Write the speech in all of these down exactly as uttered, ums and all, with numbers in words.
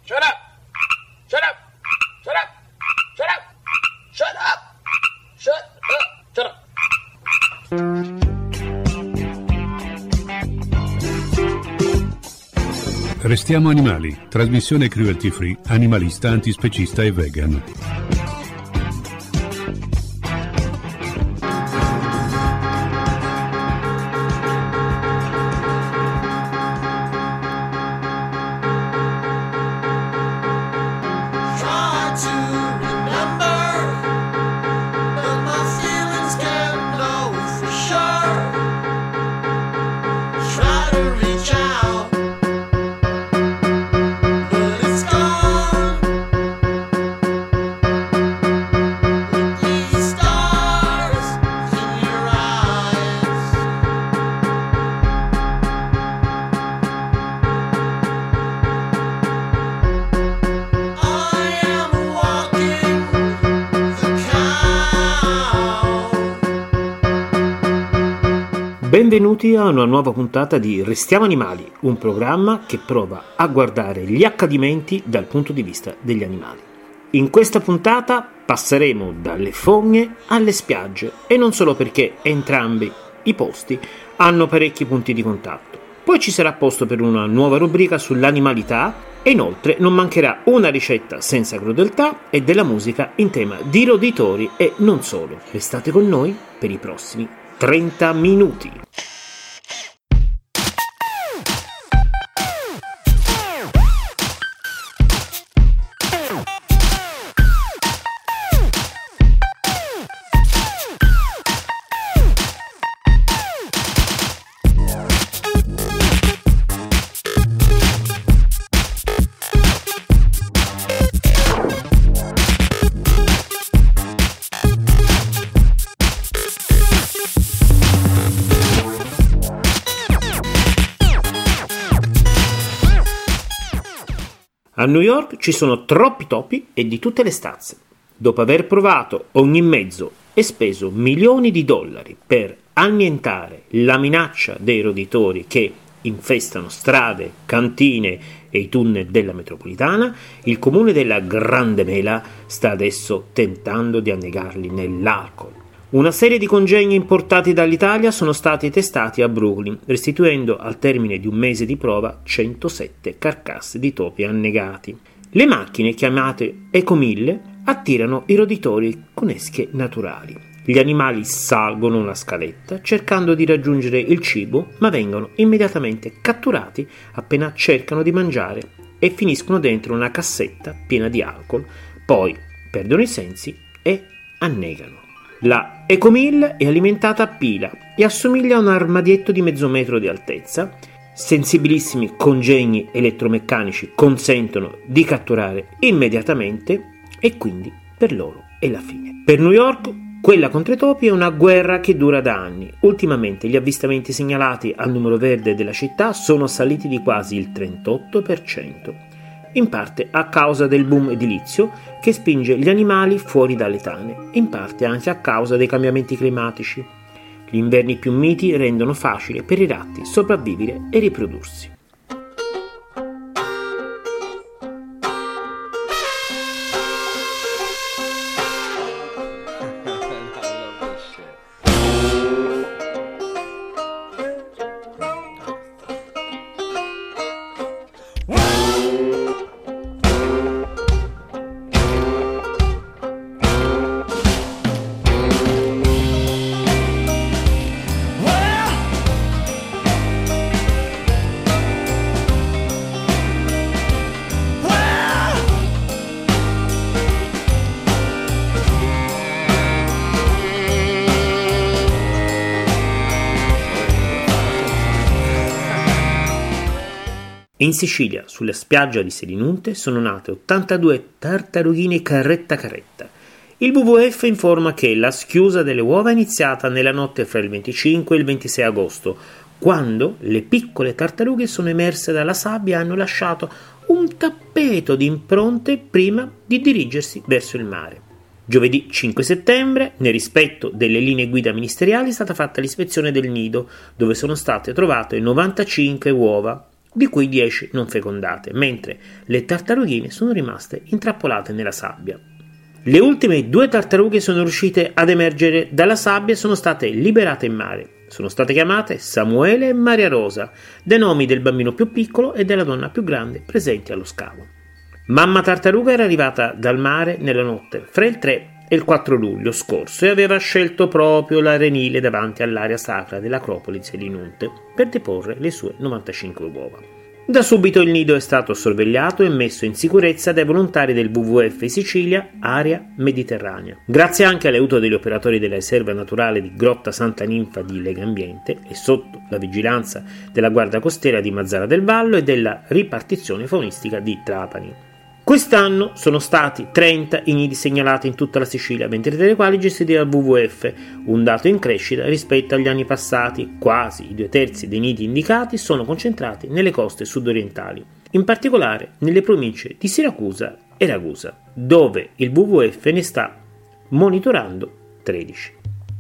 Shut up! Shut up! Shut up! Shut up! Shut up! Shut up! Shut up! Restiamo animali, trasmissione cruelty free, animalista, antispecista e vegan. Benvenuti a una nuova puntata di Restiamo Animali, un programma che prova a guardare gli accadimenti dal punto di vista degli animali. In questa puntata passeremo dalle fogne alle spiagge, e non solo, perché entrambi i posti hanno parecchi punti di contatto. Poi ci sarà posto per una nuova rubrica sull'animalità e inoltre non mancherà una ricetta senza crudeltà e della musica in tema di roditori e non solo. Restate con noi per i prossimi trenta minuti. A New York ci sono troppi topi e di tutte le stazze. Dopo aver provato ogni mezzo e speso milioni di dollari per annientare la minaccia dei roditori che infestano strade, cantine e i tunnel della metropolitana, il comune della Grande Mela sta adesso tentando di annegarli nell'alcol. Una serie di congegni importati dall'Italia sono stati testati a Brooklyn, restituendo al termine di un mese di prova centosette carcasse di topi annegati. Le macchine, chiamate ecomille, attirano i roditori con esche naturali. Gli animali salgono una scaletta cercando di raggiungere il cibo, ma vengono immediatamente catturati appena cercano di mangiare e finiscono dentro una cassetta piena di alcol, poi perdono i sensi e annegano. La ecomille è alimentata a pila e assomiglia a un armadietto di mezzo metro di altezza. Sensibilissimi congegni elettromeccanici consentono di catturare immediatamente e quindi per loro è la fine. Per New York quella contro i topi è una guerra che dura da anni. Ultimamente gli avvistamenti segnalati al numero verde della città sono saliti di quasi il trentotto per cento. In parte a causa del boom edilizio che spinge gli animali fuori dalle tane, in parte anche a causa dei cambiamenti climatici. Gli inverni più miti rendono facile per i ratti sopravvivere e riprodursi. In Sicilia, sulla spiaggia di Selinunte, sono nate ottantadue tartarughine carretta carretta. Il W W F informa che la schiusa delle uova è iniziata nella notte fra il venticinque e il ventisei agosto, quando le piccole tartarughe sono emerse dalla sabbia e hanno lasciato un tappeto di impronte prima di dirigersi verso il mare. Giovedì cinque settembre, nel rispetto delle linee guida ministeriali, è stata fatta l'ispezione del nido, dove sono state trovate novantacinque uova. di cui dieci non fecondate, mentre le tartarughine sono rimaste intrappolate nella sabbia. Le ultime due tartarughe sono riuscite ad emergere dalla sabbia e sono state liberate in mare. Sono state chiamate Samuele e Maria Rosa, dai nomi del bambino più piccolo e della donna più grande presenti allo scavo. Mamma tartaruga era arrivata dal mare nella notte fra il tre e il quattro luglio scorso e aveva scelto proprio l'arenile davanti all'area sacra dell'Acropoli Selinunte per deporre le sue novantacinque uova. Da subito il nido è stato sorvegliato e messo in sicurezza dai volontari del W W F Sicilia Area Mediterranea, grazie anche all'aiuto degli operatori della riserva naturale di Grotta Santa Ninfa di Legambiente e sotto la vigilanza della Guardia Costiera di Mazzara del Vallo e della ripartizione faunistica di Trapani. Quest'anno sono stati trenta i nidi segnalati in tutta la Sicilia, ventitré dei quali gestiti dal W W F, un dato in crescita rispetto agli anni passati. Quasi i due terzi dei nidi indicati sono concentrati nelle coste sudorientali, in particolare nelle province di Siracusa e Ragusa, dove il W W F ne sta monitorando tredici.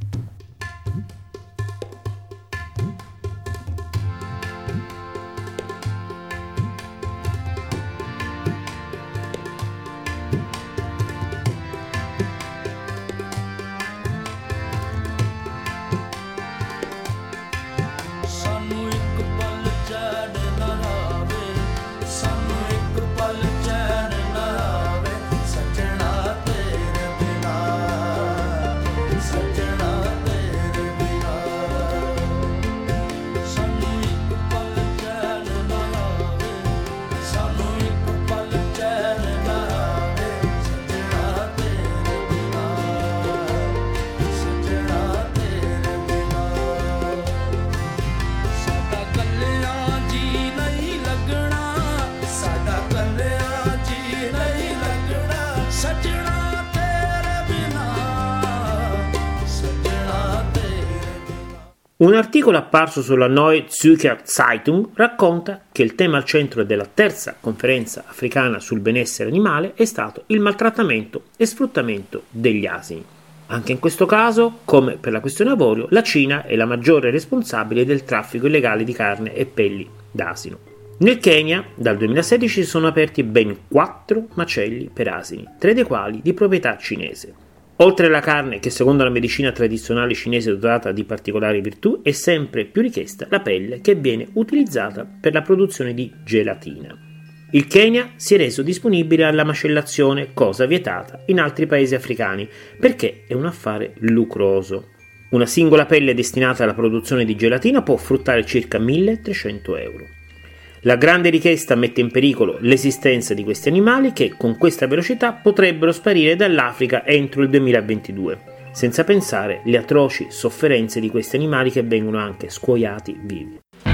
Un articolo apparso sulla Neue Zürcher Zeitung racconta che il tema al centro della terza conferenza africana sul benessere animale è stato il maltrattamento e sfruttamento degli asini. Anche in questo caso, come per la questione avorio, la Cina è la maggiore responsabile del traffico illegale di carne e pelli d'asino. Nel Kenya, dal duemilasedici, si sono aperti ben quattro macelli per asini, tre dei quali di proprietà cinese. Oltre alla carne, che secondo la medicina tradizionale cinese è dotata di particolari virtù, è sempre più richiesta la pelle, che viene utilizzata per la produzione di gelatina. Il Kenya si è reso disponibile alla macellazione, cosa vietata in altri paesi africani, perché è un affare lucroso. Una singola pelle destinata alla produzione di gelatina può fruttare circa milletrecento euro. La grande richiesta mette in pericolo l'esistenza di questi animali che, con questa velocità, potrebbero sparire dall'Africa entro il duemilaventidue, senza pensare alle atroci sofferenze di questi animali che vengono anche scuoiati vivi.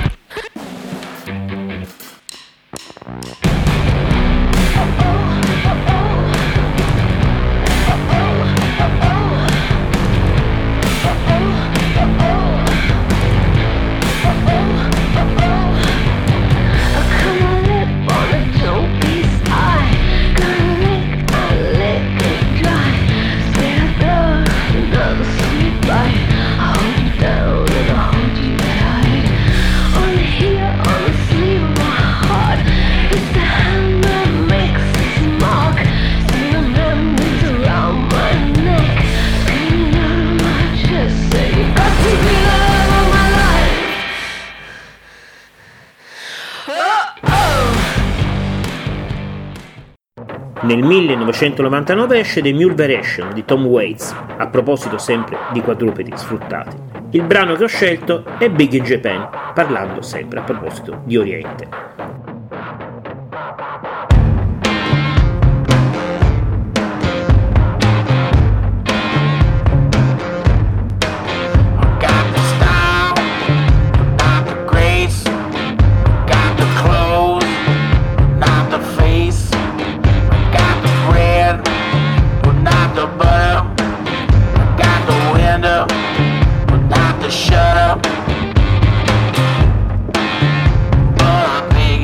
Nel millenovecentonovantanove esce The Mule Variation di Tom Waits, a proposito sempre di quadrupedi sfruttati. Il brano che ho scelto è Big in Japan, parlando sempre a proposito di Oriente. Shut up, but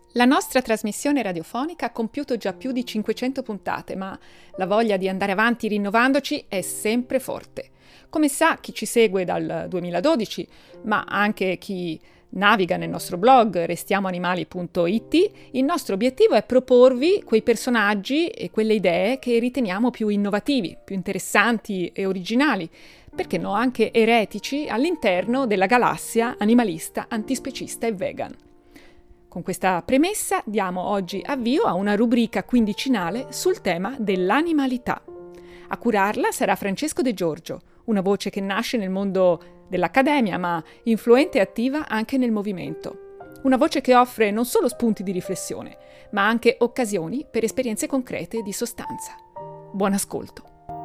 La nostra trasmissione radiofonica ha compiuto già più di cinquecento puntate, ma la voglia di andare avanti rinnovandoci è sempre forte. Come sa chi ci segue dal duemiladodici, ma anche chi naviga nel nostro blog restiamoanimali punto it, il nostro obiettivo è proporvi quei personaggi e quelle idee che riteniamo più innovativi, più interessanti e originali, perché no anche eretici all'interno della galassia animalista, antispecista e vegan. Con questa premessa diamo oggi avvio a una rubrica quindicinale sul tema dell'animalità. A curarla sarà Francesco De Giorgio, una voce che nasce nel mondo dell'accademia, ma influente e attiva anche nel movimento. Una voce che offre non solo spunti di riflessione, ma anche occasioni per esperienze concrete di sostanza. Buon ascolto!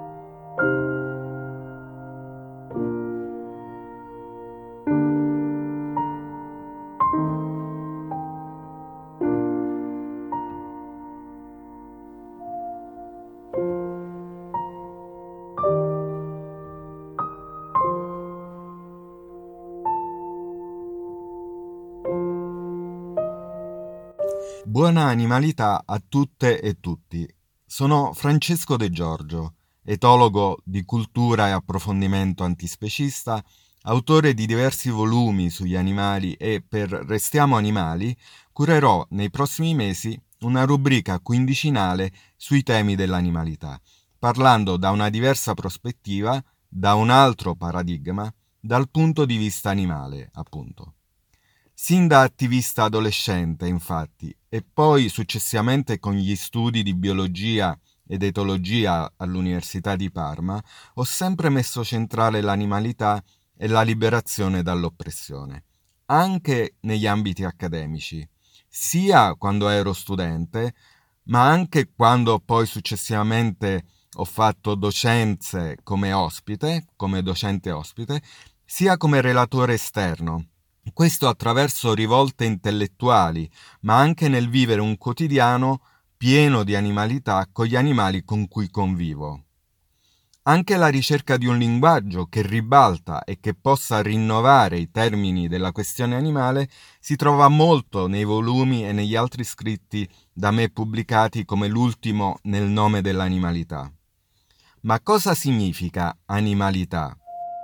Buona animalità a tutte e tutti. Sono Francesco De Giorgio, etologo di cultura e approfondimento antispecista, autore di diversi volumi sugli animali e per Restiamo Animali curerò nei prossimi mesi una rubrica quindicinale sui temi dell'animalità, parlando da una diversa prospettiva, da un altro paradigma, dal punto di vista animale, appunto. Sin da attivista adolescente, infatti, e poi successivamente con gli studi di biologia ed etologia all'Università di Parma, ho sempre messo centrale l'animalità e la liberazione dall'oppressione, anche negli ambiti accademici, sia quando ero studente, ma anche quando poi successivamente ho fatto docenze come ospite, come docente ospite, sia come relatore esterno. Questo attraverso rivolte intellettuali, ma anche nel vivere un quotidiano pieno di animalità con gli animali con cui convivo. Anche la ricerca di un linguaggio che ribalta e che possa rinnovare i termini della questione animale si trova molto nei volumi e negli altri scritti da me pubblicati come l'ultimo Nel nome dell'animalità. Ma cosa significa animalità?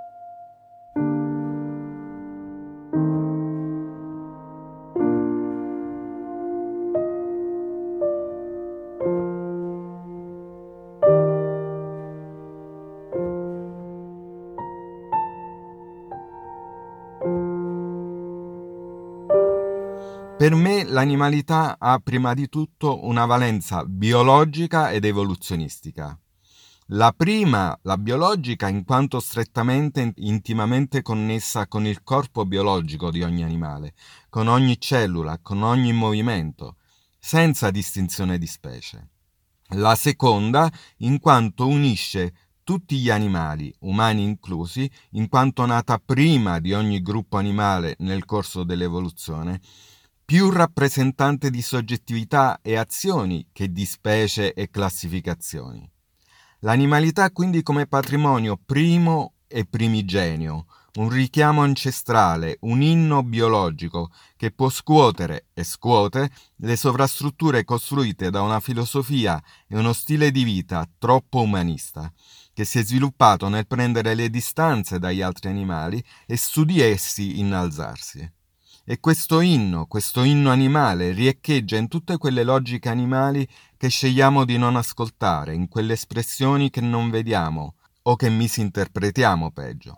Per me l'animalità ha prima di tutto una valenza biologica ed evoluzionistica. La prima, la biologica, in quanto strettamente, intimamente connessa con il corpo biologico di ogni animale, con ogni cellula, con ogni movimento, senza distinzione di specie. La seconda, in quanto unisce tutti gli animali, umani inclusi, in quanto nata prima di ogni gruppo animale nel corso dell'evoluzione, più rappresentante di soggettività e azioni che di specie e classificazioni. L'animalità quindi come patrimonio primo e primigenio, un richiamo ancestrale, un inno biologico che può scuotere e scuote le sovrastrutture costruite da una filosofia e uno stile di vita troppo umanista, che si è sviluppato nel prendere le distanze dagli altri animali e su di essi innalzarsi. E questo inno, questo inno animale riecheggia in tutte quelle logiche animali che scegliamo di non ascoltare, in quelle espressioni che non vediamo o che misinterpretiamo peggio.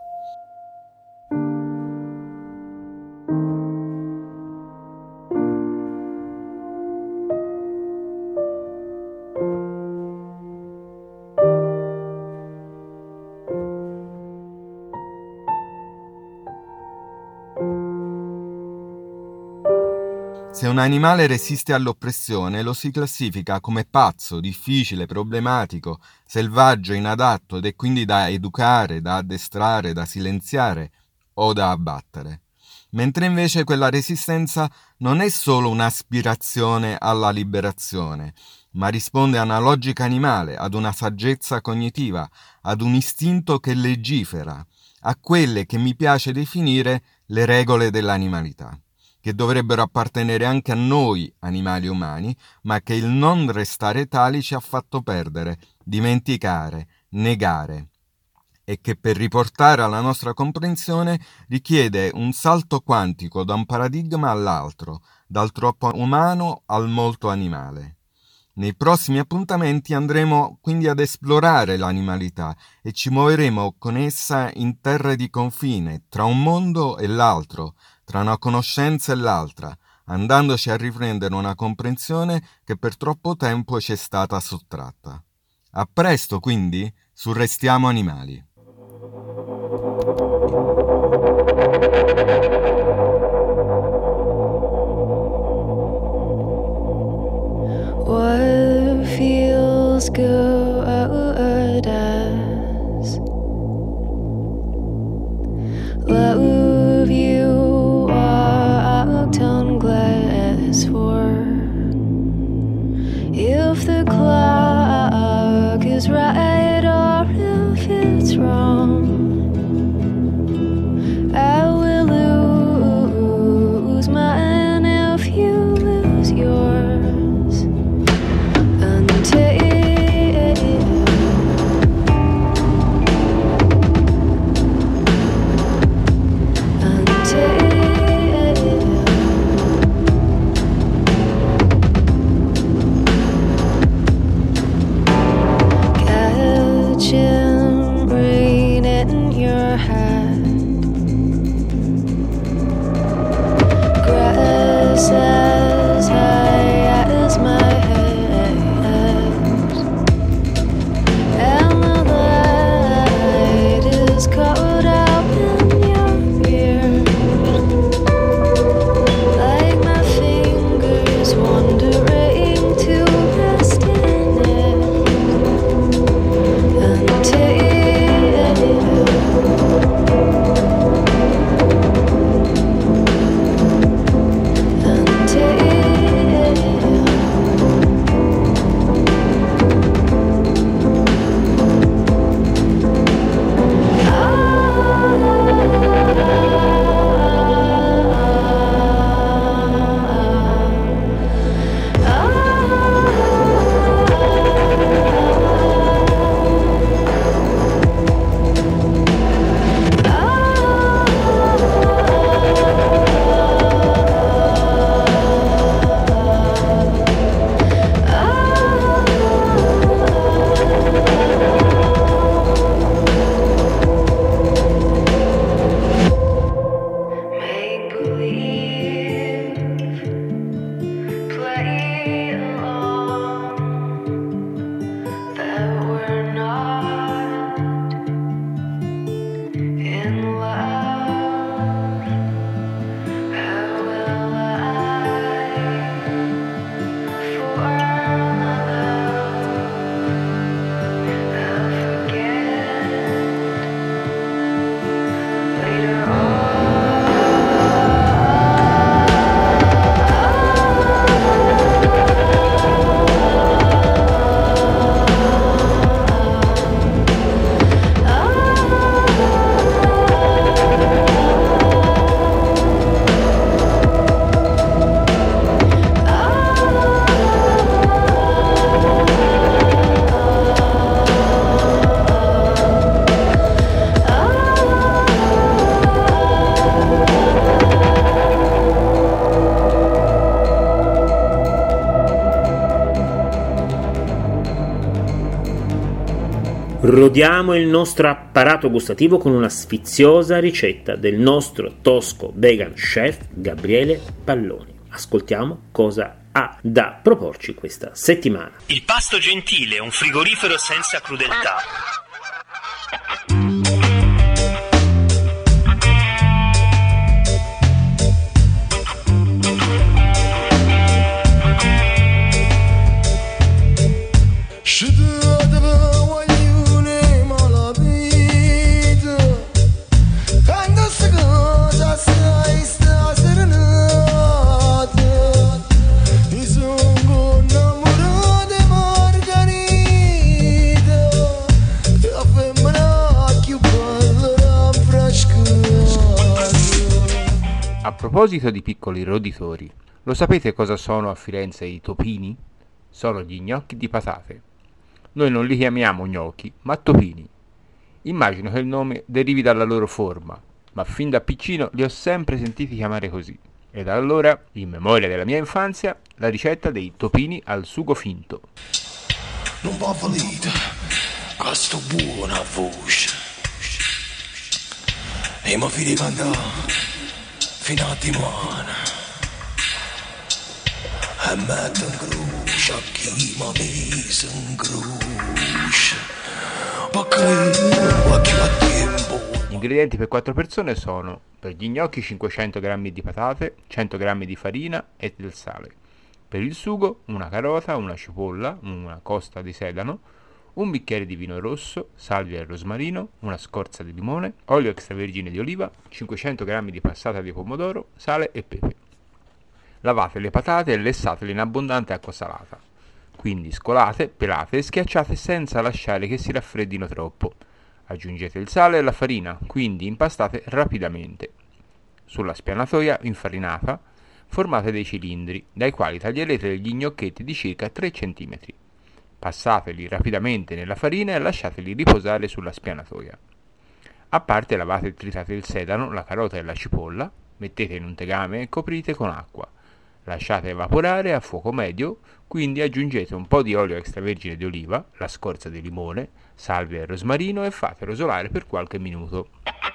Se un animale resiste all'oppressione, lo si classifica come pazzo, difficile, problematico, selvaggio, inadatto ed è quindi da educare, da addestrare, da silenziare o da abbattere. Mentre invece quella resistenza non è solo un'aspirazione alla liberazione, ma risponde a una logica animale, ad una saggezza cognitiva, ad un istinto che legifera, a quelle che mi piace definire le regole dell'animalità. che dovrebbero appartenere anche a noi, animali umani, ma che il non restare tali ci ha fatto perdere, dimenticare, negare, e che per riportare alla nostra comprensione richiede un salto quantico da un paradigma all'altro, dal troppo umano al molto animale. Nei prossimi appuntamenti andremo quindi ad esplorare l'animalità e ci muoveremo con essa in terre di confine, tra un mondo e l'altro, tra una conoscenza e l'altra, andandoci a riprendere una comprensione che per troppo tempo ci è stata sottratta. A presto quindi su Restiamo Animali. What feels good as love you walked on glass for. If the clock is right or if it's wrong, I will lose mine if you lose yours. Until catching rain in your hand, grass as high as my head, and the light is caught up in your beard, like my fingers wandering to rest in it. Until Rodiamo il nostro apparato gustativo con una sfiziosa ricetta del nostro tosco vegan chef Gabriele Palloni. Ascoltiamo cosa ha da proporci questa settimana. Il pasto gentile, un frigorifero senza crudeltà. Margarita, te proposito di piccoli roditori, lo sapete cosa sono a Firenze i topini? Sono gli gnocchi di patate. Noi non li chiamiamo gnocchi, ma topini. Immagino che il nome derivi dalla loro forma, ma fin da piccino li ho sempre sentiti chiamare così. E da allora, in memoria della mia infanzia, la ricetta dei topini al sugo finto. Non va valida, questo buona voce. E mi fidi cantare fino a dimani. E metto in croce a chi mi ha messo in croce. Perché occhio a tempo. Gli ingredienti per quattro persone sono: per gli gnocchi cinquecento grammi di patate, cento grammi di farina e del sale. Per il sugo una carota, una cipolla, una costa di sedano, un bicchiere di vino rosso, salvia e rosmarino, una scorza di limone, olio extravergine di oliva, cinquecento grammi di passata di pomodoro, sale e pepe. Lavate le patate e lessatele in abbondante acqua salata. Quindi scolate, pelate e schiacciate senza lasciare che si raffreddino troppo. Aggiungete il sale e la farina, quindi impastate rapidamente. Sulla spianatoia infarinata formate dei cilindri, dai quali taglierete gli gnocchetti di circa tre centimetri. Passateli rapidamente nella farina e lasciateli riposare sulla spianatoia. A parte lavate e tritate il sedano, la carota e la cipolla, mettete in un tegame e coprite con acqua. Lasciate evaporare a fuoco medio, quindi aggiungete un po' di olio extravergine di oliva, la scorza di limone, salvia e rosmarino e fate rosolare per qualche minuto.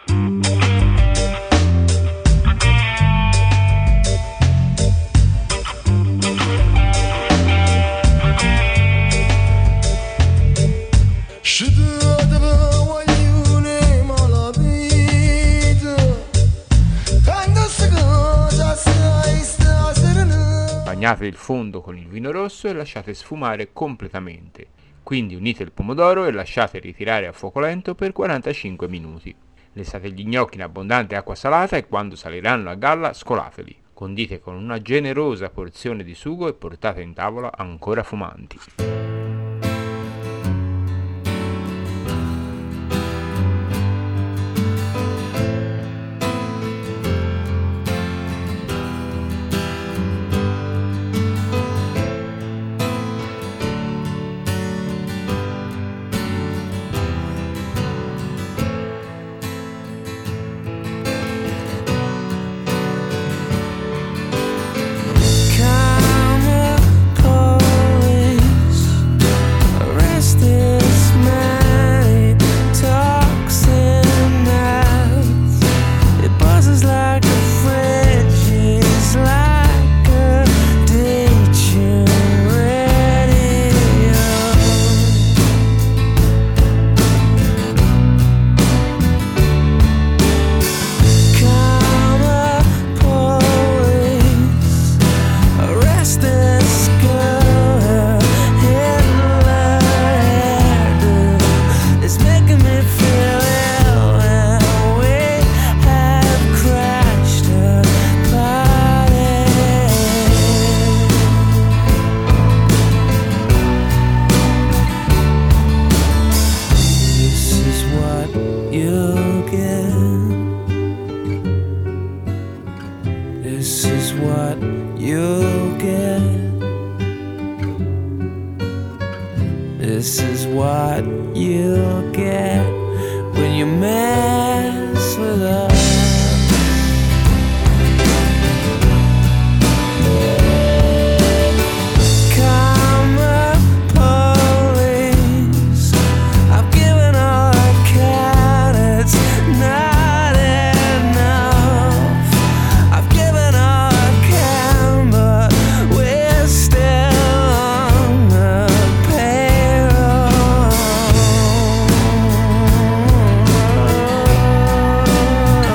Bagnate il fondo con il vino rosso e lasciate sfumare completamente. Quindi unite il pomodoro e lasciate ritirare a fuoco lento per quarantacinque minuti. Lessate gli gnocchi in abbondante acqua salata e quando saliranno a galla scolateli. Condite con una generosa porzione di sugo e portate in tavola ancora fumanti. This is what you'll get when you mess with us. Oh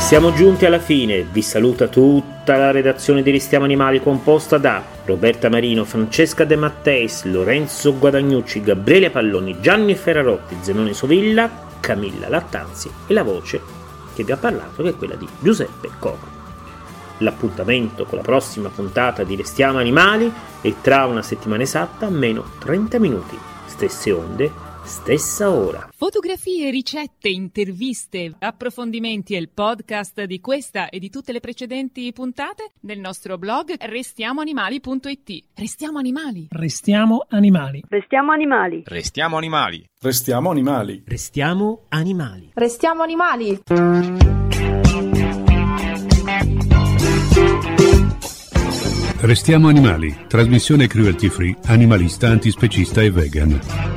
siamo giunti alla fine, vi saluta tutta la redazione di Restiamo Animali composta da Roberta Marino, Francesca De Matteis, Lorenzo Guadagnucci, Gabriele Palloni, Gianni Ferrarotti, Zenone Sovilla, Camilla Lattanzi e la voce che vi ha parlato che è quella di Giuseppe Coco. L'appuntamento con la prossima puntata di Restiamo Animali è tra una settimana esatta, meno trenta minuti, stesse onde, stessa ora. Fotografie, ricette, interviste, approfondimenti e il podcast di questa e di tutte le precedenti puntate nel nostro blog restiamo animali punto it. Restiamo animali. Restiamo animali. Restiamo animali. Restiamo animali. Restiamo animali. Restiamo animali. Restiamo animali. Restiamo animali, trasmissione cruelty free, animalista, antispecista e vegan.